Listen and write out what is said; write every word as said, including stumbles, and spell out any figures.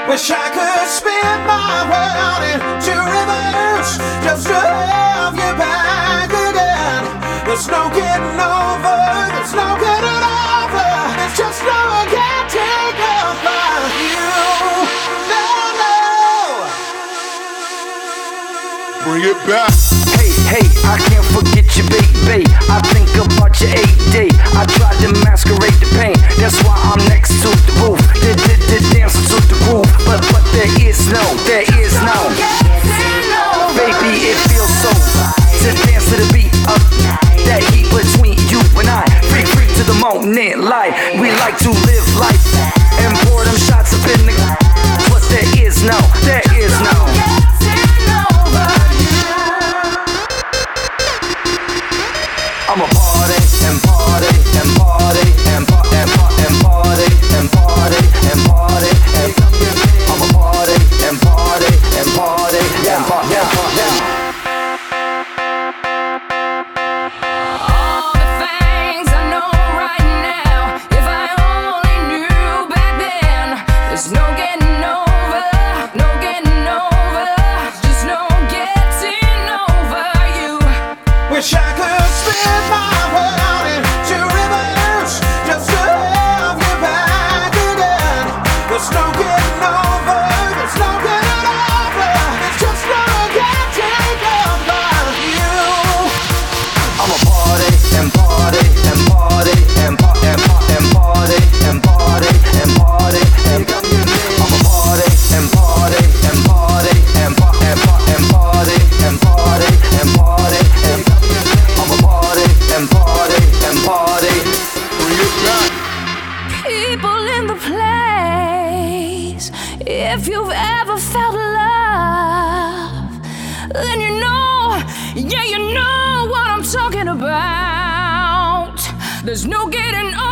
Wish I could spin my world into reverse just to have you back again. There's no getting over, there's no getting over. It's just no one can take over you. No, no. Bring it back. Hey, hey, I can't forget you, baby. I think about your A D. I tried to masquerade the pain. That's why I'm next to the roof. The, the, the dancing to the groove. But, but there is no, there is no. Baby, it feels so to dance to the beat of that heat between you and I. Free, free to the moment, light. We like to live life and pour them shots up in the. But there is no, there is no. I'm a party and party and party and pa- and pa- and party and party and party and I'm a party and party and party and pa- and pa- All the things I know right now, if I only knew back then, there's no getting over, no getting over, just no getting over you. Wish I could spin my world into reverse just to have you back again. There's no getting over, there's no getting over. It's just no one can take over you. I'm a party and party and party and pa- and pa- and party and party and party and I'm a party and party and party and pa- and pa- and party and party and party and I'm a party and party and party. Bring it back. People in the place, if you've ever felt love, then you know, yeah, you know what I'm talking about. There's no getting